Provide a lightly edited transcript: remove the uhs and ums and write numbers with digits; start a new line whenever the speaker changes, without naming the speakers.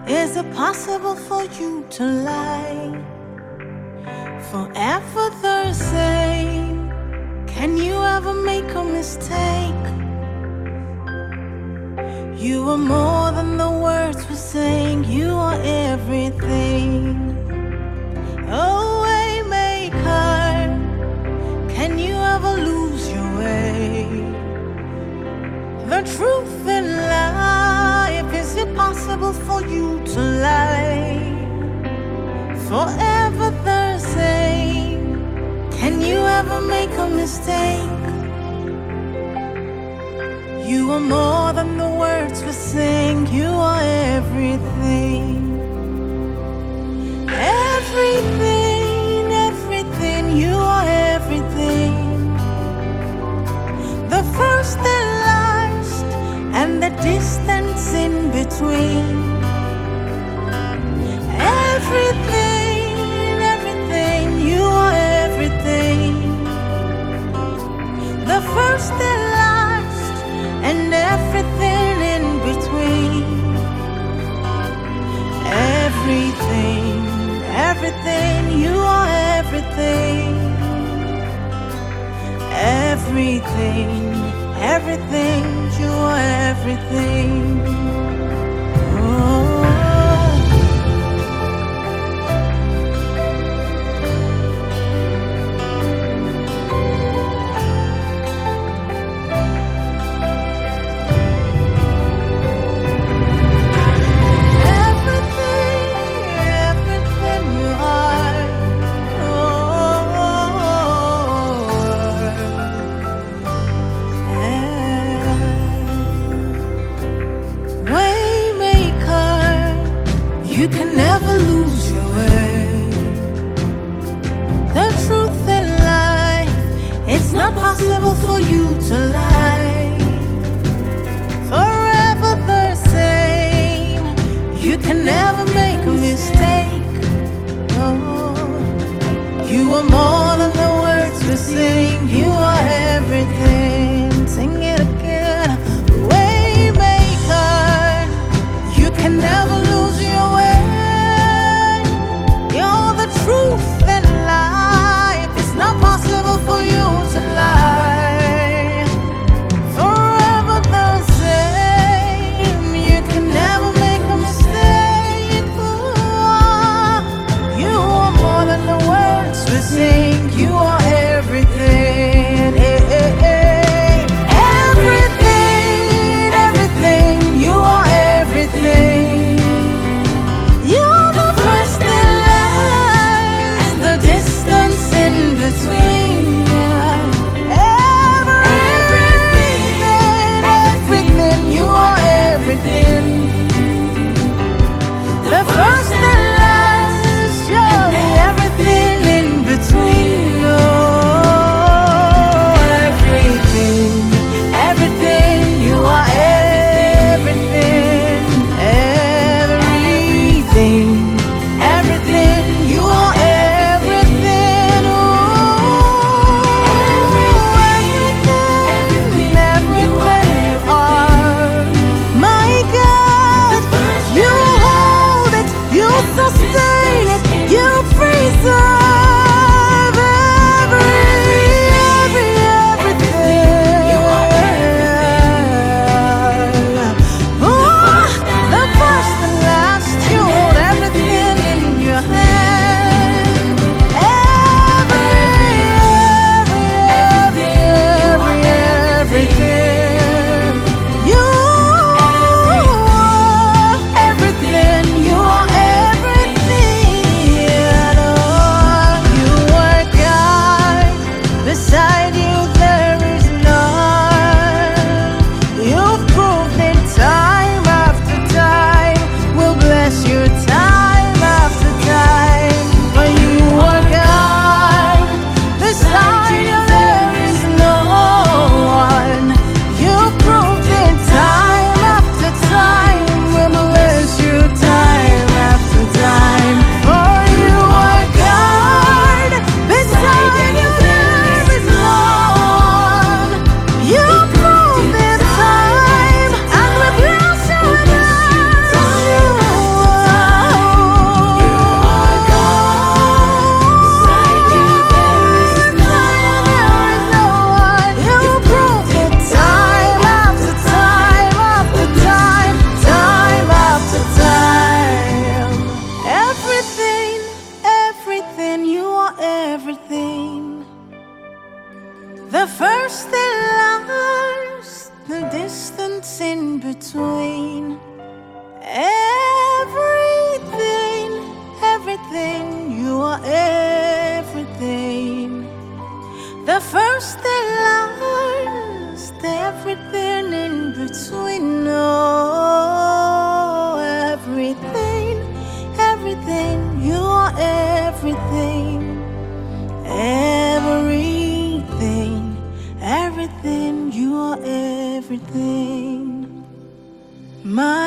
Is it possible for you to lie forever the same? Can you ever make a mistake? You are more than the words were saying. You are everything. Oh, waymaker, can you ever lose your way? The truth in life, is it possible for you to lie forever the same? Can you ever make a mistake? You are more than the words we sing. You are everything. Everything, everything. You are everything. The first and last, and the distance in between. Everything, everything. You are everything. The first and last, and everything in between. Everything, everything. You are everything. Everything, everything. You are everything. Oh. You can never lose your way. The truth in life, it's not possible for you to lie forever the same. You can never make a mistake. Oh, you are more than the words we sing. You are everything. Sing it again. Waymaker, you can never lose your way. Truth and life, it's not possible for you to lie forever the same. You can never make a mistake. You are more than the words we sing. The first and last, the distance in between. Everything, everything, you are everything. The first and last, everything in between. Oh, everything, everything, you are everything. Everything, everything, you are everything. My